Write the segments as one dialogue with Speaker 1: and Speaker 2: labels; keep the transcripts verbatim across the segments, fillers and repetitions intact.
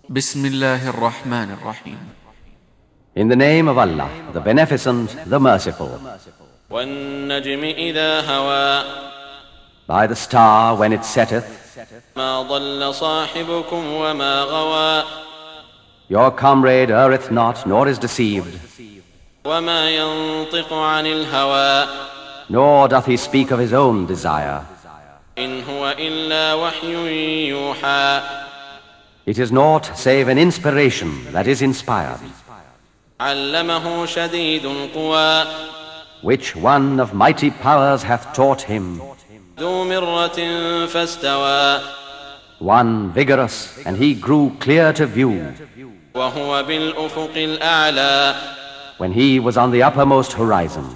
Speaker 1: Bismillahir Rahmanir Rahim.
Speaker 2: In the name of Allah, the Beneficent, the Merciful.
Speaker 3: وَالنَّجْمِ إِذَا هَوَى
Speaker 2: By the star when it setteth,
Speaker 3: مَا ضَلَّ صَاحِبُكُمْ وَمَا غَوَى
Speaker 2: your comrade erreth not, nor is deceived,
Speaker 3: وَمَا يَنطِقُ عَنِ الْهَوَى
Speaker 2: nor doth he speak of his own desire.
Speaker 3: إِنْ هُوَ إِلَّا وَحْيٌ يُوحَى
Speaker 2: It is naught save an inspiration that is inspired,
Speaker 3: عَلَّمَهُ شَدِيدُ الْقُوَى
Speaker 2: which one of mighty powers hath taught him,
Speaker 3: ذُو مِرَّةٍ فَاسْتَوَى
Speaker 2: one vigorous, and he grew clear to view,
Speaker 3: وَهُوَ بِالْأُفُقِ الْأَعْلَى
Speaker 2: when he was on the uppermost horizon.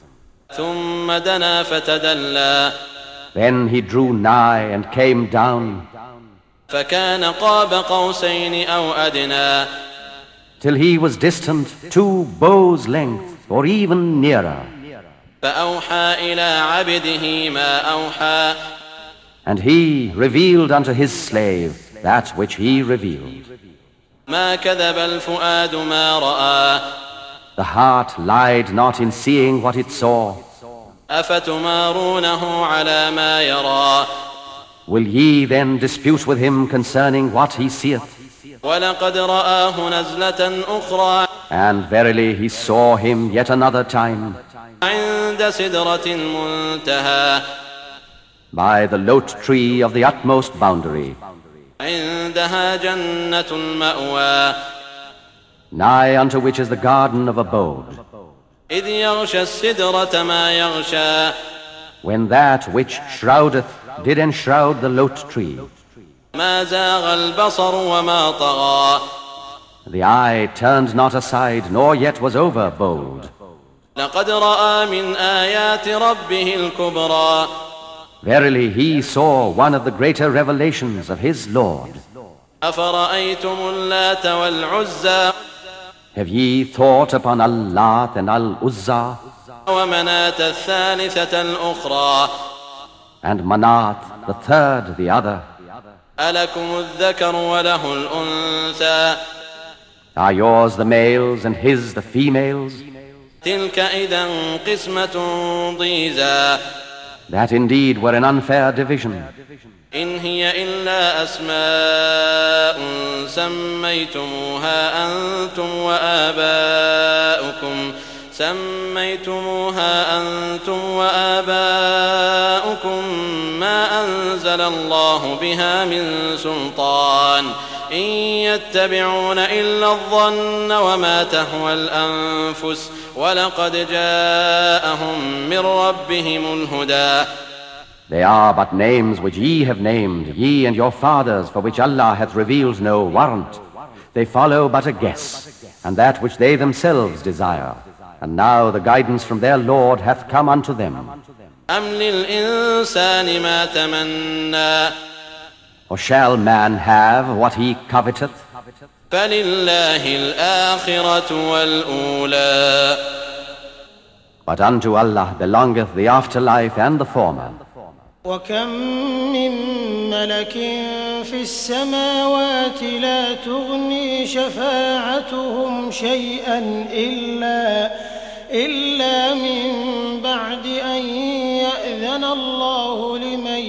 Speaker 3: ثُمَّ دَنَا فَتَدَلَّى
Speaker 2: Then he drew nigh and came down,
Speaker 3: فَكَانَ قَابَ قَوْسَيْنِ أَوْ أَدْنَى
Speaker 2: till he was distant two bows' length, or even nearer.
Speaker 3: فَأَوْحَى إِلَى عَبْدِهِ مَا أَوْحَى
Speaker 2: And he revealed unto his slave that which he revealed.
Speaker 3: مَا كَذَبَ الْفُؤَادُ مَا رَأَى
Speaker 2: The heart lied not in seeing what it saw.
Speaker 3: أَفَتُمَارُونَهُ عَلَى مَا يَرَى
Speaker 2: Will ye then dispute with him concerning what he seeth?
Speaker 3: وَلَقَدْ رَآهُ نَزْلَةً أُخْرَى
Speaker 2: And verily he saw him yet another time
Speaker 3: عِندَ سِدْرَةِ الْمُنْتَهَى
Speaker 2: by the lote tree of the utmost boundary,
Speaker 3: عِندَهَا جَنَّةُ الْمَأْوَى
Speaker 2: nigh unto which is the garden of abode,
Speaker 3: إِذْ يَغْشَى السِّدْرَةَ مَا يَغْشَى
Speaker 2: when that which shroudeth did enshroud the lote tree.
Speaker 3: مَا زَاغَ الْبَصَرُ وَمَا طَغَى
Speaker 2: The eye turned not aside, nor yet was over bold.
Speaker 3: لَقَدْ رَآى مِنْ آيَاتِ رَبِّهِ الْكُبْرَى
Speaker 2: Verily he saw one of the greater revelations of his Lord.
Speaker 3: أَفَرَأَيْتُمُ اللَّاتَ وَالْعُزَّى
Speaker 2: Have ye thought upon Al-Lat and Al-Uzza
Speaker 3: وَمَنَاةَ الثَّالِثَةَ الْأُخْرَى
Speaker 2: and Manat, the third, the other?
Speaker 3: أَلَكُمُ الذَّكَرُ وَلَهُ الْأُنْثَى
Speaker 2: Are yours the males and his the females?
Speaker 3: تِلْكَ إِذًا قِسْمَةٌ ضِيزَى
Speaker 2: That indeed were an unfair division.
Speaker 3: إِنْ هِيَ إِلَّا أَسْمَاءٌ سَمَّيْتُمُوهَا أَنْتُمْ وَآبَاؤُكُمْ سميتموها أنتم وآباؤكم ما أنزل الله بها من سلطان إن يتبعون إلا الظن وما تهوى الأنفس ولقد جاءهم من ربهم الهدى.
Speaker 2: They are but names which ye have named, ye and your fathers, for which Allah hath revealed no warrant. They follow but a guess, and that which they themselves desire. And now the guidance from their Lord hath come unto them.
Speaker 3: أَمْ لِلْإِنسَانِ مَا تَمَنَّى
Speaker 2: Or shall man have what he coveteth?
Speaker 3: فَلِلَّهِ الْآخِرَةُ وَالْأُولَى
Speaker 2: But unto Allah belongeth the afterlife and the former.
Speaker 4: وَكَمْ مِنْ مَلَكٍ فِي السَّمَاوَاتِ لَا تُغْنِي شَفَاعَتُهُمْ شَيْئًا إِلَّا إِلَّا مِنْ بَعْدِ أَنْ يَأْذَنَ اللَّهُ لِمَنْ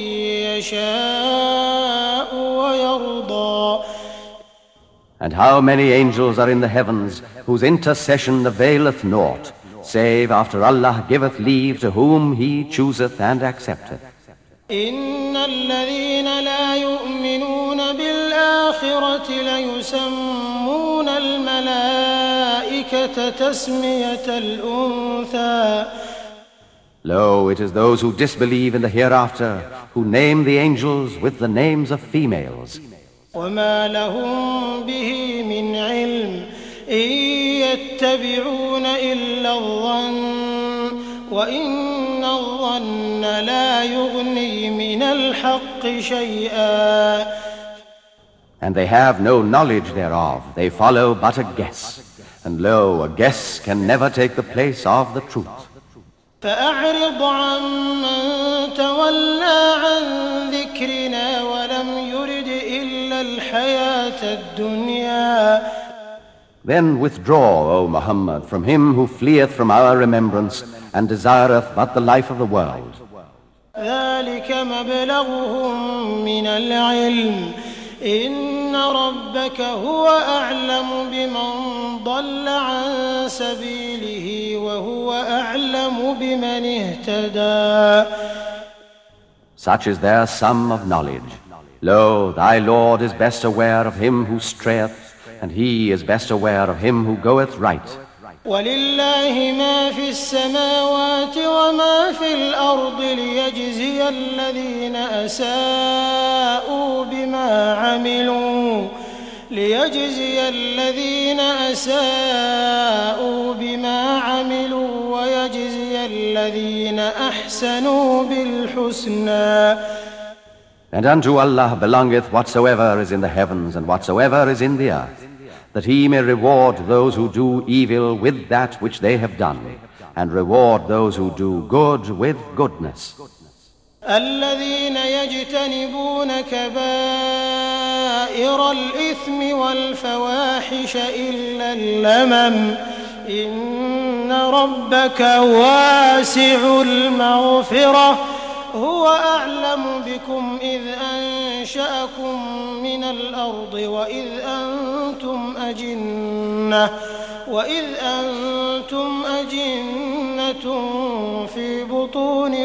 Speaker 4: يَشَاءُ وَيَرْضَى.
Speaker 2: And how many angels are in the heavens, whose intercession availeth naught, save after Allah giveth leave to whom He chooseth and accepteth.
Speaker 4: إِنَّ الَّذِينَ لَا يُؤْمِنُونَ بِالْآخِرَةِ لَيُسَمُّونَ الْمَلَائِكَةَ تَسْمِيَةَ الْأُنْثَى.
Speaker 2: Lo, it is those who disbelieve in the hereafter, who name the angels with the names of females.
Speaker 4: وَمَا لَهُم بِهِ مِنْ عِلْمٍ إِن يَتَّبِعُونَ إِلَّا الظَّنَّ وَإِنَّ الظَّنَّ لَا يُغْنِي مِنَ الْحَقِّ شَيْئًا.
Speaker 2: And they have no knowledge thereof, they follow but a guess. And lo, a guess can never take the place of the truth.
Speaker 4: فأعرض عمن تولى عن ذكرنا ولم يرد إلا الحياة الدنيا.
Speaker 2: Then withdraw, O Muhammad, from him who fleeth from our remembrance and desireth but the life of the world.
Speaker 4: ذلك مبلغهم من العلم إن ربك هو أعلم بمن ضل عن سبيله وهو أعلم بمن اهتدى.
Speaker 2: Such is their sum of knowledge. Lo, thy Lord is best aware of him who strayeth, and he is best aware of him who goeth right.
Speaker 4: ولله ما في السماوات وما في الأرض ليجزي الذين أساءوا بما عملوا ليجزي الذين أساءوا بما عملوا ويجزي الذين أحسنوا بالحسنى.
Speaker 2: And unto Allah belongeth whatsoever is in the heavens and whatsoever is in the earth, that he may reward those who do evil with that which they have done, and reward those who do good with goodness.
Speaker 4: الذين يجتنبون كبائر الإثم والفواحش إلا اللمم إن ربك واسع المغفرة هو أعلم بكم إذ أنشأكم من الأرض وإذ أنتم أجنة وإذ أنتم أجنة في بطون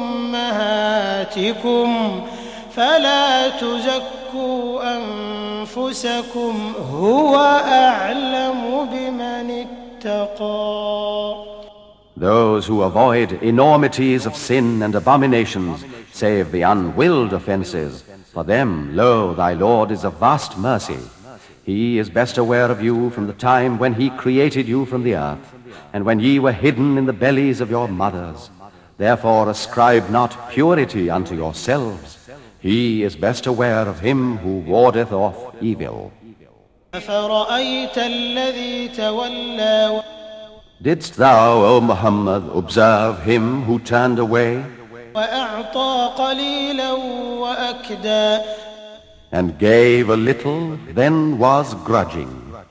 Speaker 4: أمهاتكم فلا تزكوا أنفسكم هو أعلم بمن اتقى.
Speaker 2: Those who avoid enormities of sin and abominations, save the unwilled offences, for them, lo, thy Lord is of vast mercy. He is best aware of you from the time when he created you from the earth, and when ye were hidden in the bellies of your mothers. Therefore ascribe not purity unto yourselves. He is best aware of him who wardeth off evil.
Speaker 4: أفرأيت الذي تولى.
Speaker 2: Didst thou, O Muhammad, observe him who turned away
Speaker 4: وأعطى قليلا وأكدى
Speaker 2: and gave a little, then was grudging?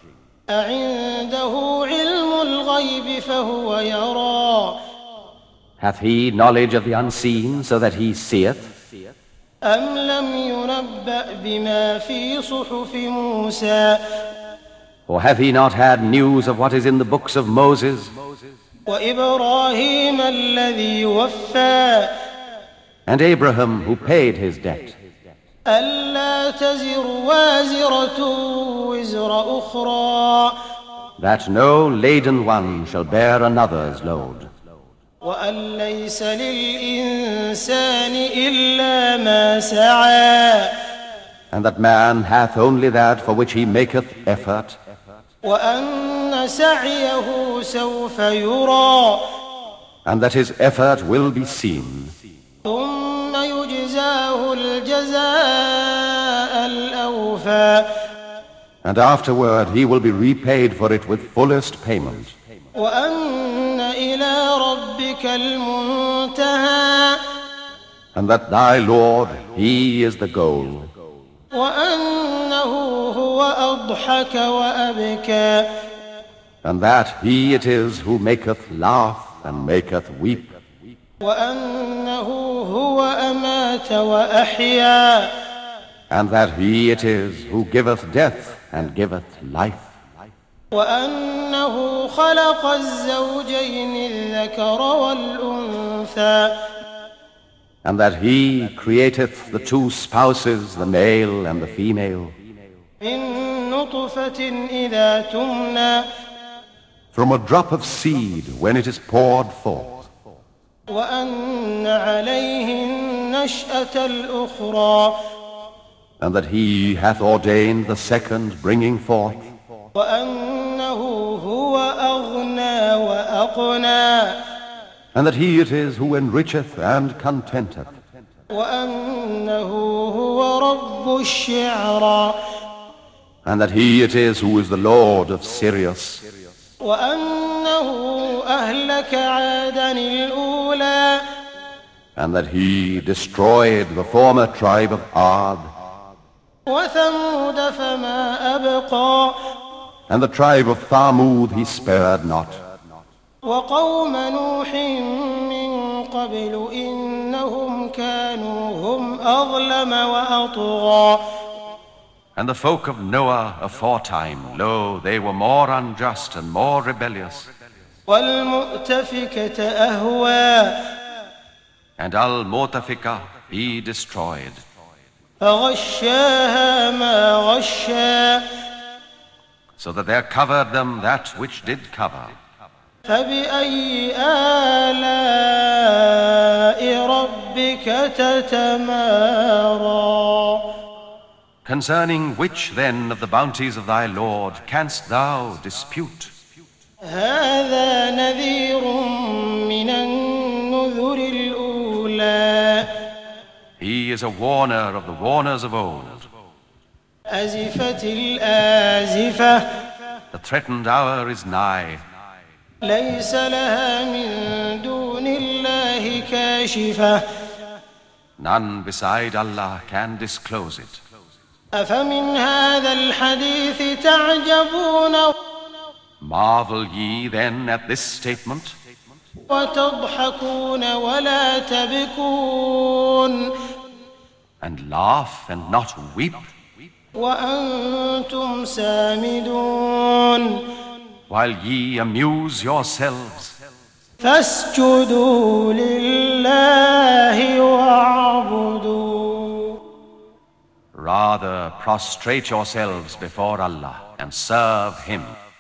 Speaker 4: أعنده علم الغيب فهو يرى.
Speaker 2: Hath he knowledge of the unseen, so that he seeth?
Speaker 4: أم لم ينبأ بما في صحف موسى.
Speaker 2: Or hath he not had news of what is in the books of Moses
Speaker 4: وإبراهيم الذي وفى
Speaker 2: and Abraham who paid his debt,
Speaker 4: ألا تزر وازرة وزر أخرى
Speaker 2: that no laden one shall bear another's load,
Speaker 4: وأن ليس للإنسان إلا ما سعى
Speaker 2: and that man hath only that for which he maketh effort,
Speaker 4: وأن سعيه سوف يرى
Speaker 2: and that his effort will be seen,
Speaker 4: ثم يجزاه الجزاء الأوفى
Speaker 2: and afterward he will be repaid for it with fullest payment,
Speaker 4: وأن إلى ربك المنتهى
Speaker 2: and that thy Lord, he is the goal,
Speaker 4: وأنه هو أضحك وأبكى
Speaker 2: and that he it is who maketh laugh and maketh weep,
Speaker 4: وأنه هو أمات وأحيا
Speaker 2: and that he it is who giveth death and giveth life,
Speaker 4: وأنه خلق الزوجين الذكر والأنثى
Speaker 2: and that he createth the two spouses, the male and the female,
Speaker 4: من نطفة إذا تمنى
Speaker 2: from a drop of seed when it is poured forth,
Speaker 4: وأن عليه النشأة الأخرى
Speaker 2: and that he hath ordained the second bringing forth,
Speaker 4: وأنه هو أغنى وأقنى
Speaker 2: and that he it is who enricheth and contenteth,
Speaker 4: وأنه هو رب الشعرى
Speaker 2: and that he it is who is the Lord of Sirius,
Speaker 4: وأنه أهلك عادا الأولى
Speaker 2: and that he destroyed the former tribe of Ad,
Speaker 4: وثمود فما أبقى
Speaker 5: And the tribe of Thamud he spared not.
Speaker 4: وقوم نوح من قبل إنهم كانوا هم أظلم وأطغى
Speaker 6: And the folk of Noah aforetime, lo, they were more unjust and more rebellious.
Speaker 4: والمؤتفكة أهوى
Speaker 6: And Al-Mutafikah he destroyed.
Speaker 4: فغشاها ما غشا
Speaker 6: So that there covered them that which did cover.
Speaker 4: فبأي آلاء ربك تتمارى
Speaker 6: Concerning which then of the bounties of thy Lord canst thou dispute?
Speaker 4: هذا نذير من النذر الأولى
Speaker 6: He is a warner of the warners of old.
Speaker 4: أزفت الآزفة
Speaker 6: The threatened hour is nigh.
Speaker 4: ليس لها من دون الله كاشفة
Speaker 6: None beside Allah can disclose it.
Speaker 4: أفمن هذا الحديث تعجبون
Speaker 6: Marvel ye then at this statement,
Speaker 4: وتضحكون ولا تبكون
Speaker 6: and laugh and not weep,
Speaker 4: وأنتم سامدون
Speaker 6: while ye amuse yourselves.
Speaker 4: فاسجدوا لله واعبدوا
Speaker 6: Rather prostrate yourselves before Allah and serve Him.